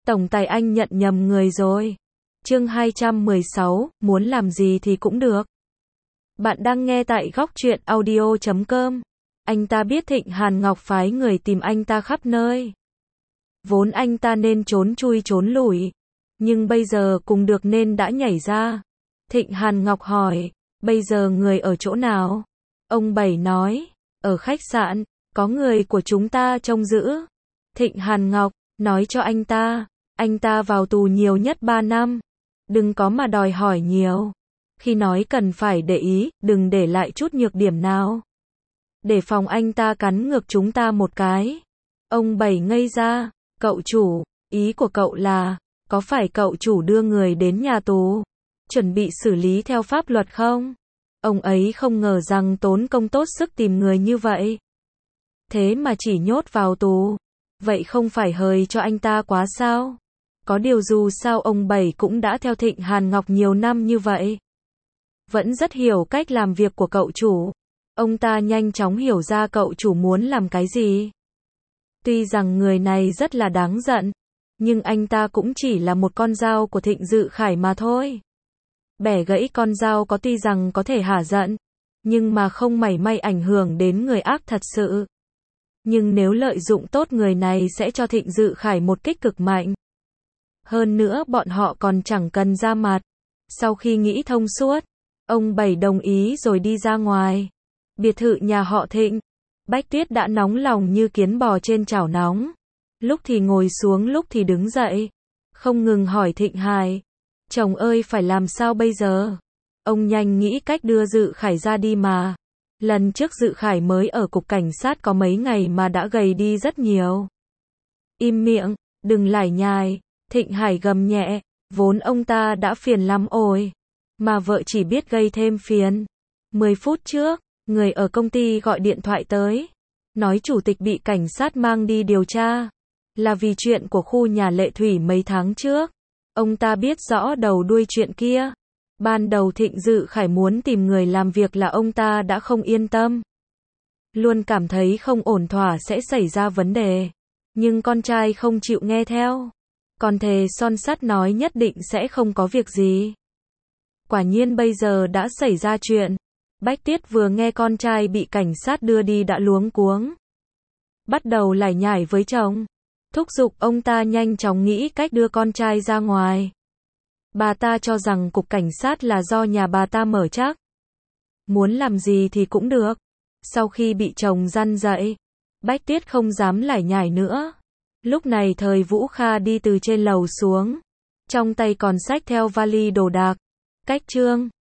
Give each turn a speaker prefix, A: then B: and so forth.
A: Tổng tài anh nhận nhầm người rồi. Chương 216, muốn làm gì thì cũng được. Bạn đang nghe tại Góc Truyện Audio.com. Anh ta biết Thịnh Hàn Ngọc phái người tìm anh ta khắp nơi. Vốn anh ta nên trốn chui trốn lủi, nhưng bây giờ cùng được nên đã nhảy ra. Thịnh Hàn Ngọc hỏi, bây giờ người ở chỗ nào? Ông Bảy nói, ở khách sạn, có người của chúng ta trông giữ. Thịnh Hàn Ngọc nói cho anh ta vào tù nhiều nhất 3 năm. Đừng có mà đòi hỏi nhiều. Khi nói cần phải để ý, đừng để lại chút nhược điểm nào. Để phòng anh ta cắn ngược chúng ta một cái. Ông Bảy ngây ra, cậu chủ, ý của cậu là, có phải cậu chủ đưa người đến nhà tù, chuẩn bị xử lý theo pháp luật không? Ông ấy không ngờ rằng tốn công tốt sức tìm người như vậy. Thế mà chỉ nhốt vào tù. Vậy không phải hời cho anh ta quá sao? Có điều dù sao ông Bảy cũng đã theo Thịnh Hàn Ngọc nhiều năm như vậy. Vẫn rất hiểu cách làm việc của cậu chủ. Ông ta nhanh chóng hiểu ra cậu chủ muốn làm cái gì. Tuy rằng người này rất là đáng giận, nhưng anh ta cũng chỉ là một con dao của Thịnh Dự Khải mà thôi. Bẻ gãy con dao có tuy rằng có thể hả giận, nhưng mà không mảy may ảnh hưởng đến người ác thật sự. Nhưng nếu lợi dụng tốt người này sẽ cho Thịnh Dự Khải một kích cực mạnh. Hơn nữa bọn họ còn chẳng cần ra mặt. Sau khi nghĩ thông suốt, ông Bảy đồng ý rồi đi ra ngoài. Biệt thự nhà họ Thịnh. Bách Tuyết đã nóng lòng như kiến bò trên chảo nóng. Lúc thì ngồi xuống lúc thì đứng dậy. Không ngừng hỏi Thịnh Hải. Chồng ơi phải làm sao bây giờ? Ông nhanh nghĩ cách đưa Dự Khải ra đi mà. Lần trước Dự Khải mới ở cục cảnh sát có mấy ngày mà đã gầy đi rất nhiều. Im miệng, đừng lải nhải. Thịnh Hải gầm nhẹ, vốn ông ta đã phiền lắm ôi. Mà vợ chỉ biết gây thêm phiền. 10 phút trước, người ở công ty gọi điện thoại tới. Nói chủ tịch bị cảnh sát mang đi điều tra. Là vì chuyện của khu nhà Lệ Thủy mấy tháng trước. Ông ta biết rõ đầu đuôi chuyện kia. Ban đầu Thịnh Dự Khải muốn tìm người làm việc là ông ta đã không yên tâm. Luôn cảm thấy không ổn thỏa sẽ xảy ra vấn đề. Nhưng con trai không chịu nghe theo. Còn thề son sắt nói nhất định sẽ không có việc gì. Quả nhiên bây giờ đã xảy ra chuyện. Bách Tuyết vừa nghe con trai bị cảnh sát đưa đi đã luống cuống. Bắt đầu lải nhải với chồng. Thúc giục ông ta nhanh chóng nghĩ cách đưa con trai ra ngoài. Bà ta cho rằng cục cảnh sát là do nhà bà ta mở chắc. Muốn làm gì thì cũng được. Sau khi bị chồng răn dạy, Bách Tuyết không dám lải nhải nữa. Lúc này Thời Vũ Kha đi từ trên lầu xuống. Trong tay còn xách theo vali đồ đạc. Cách chương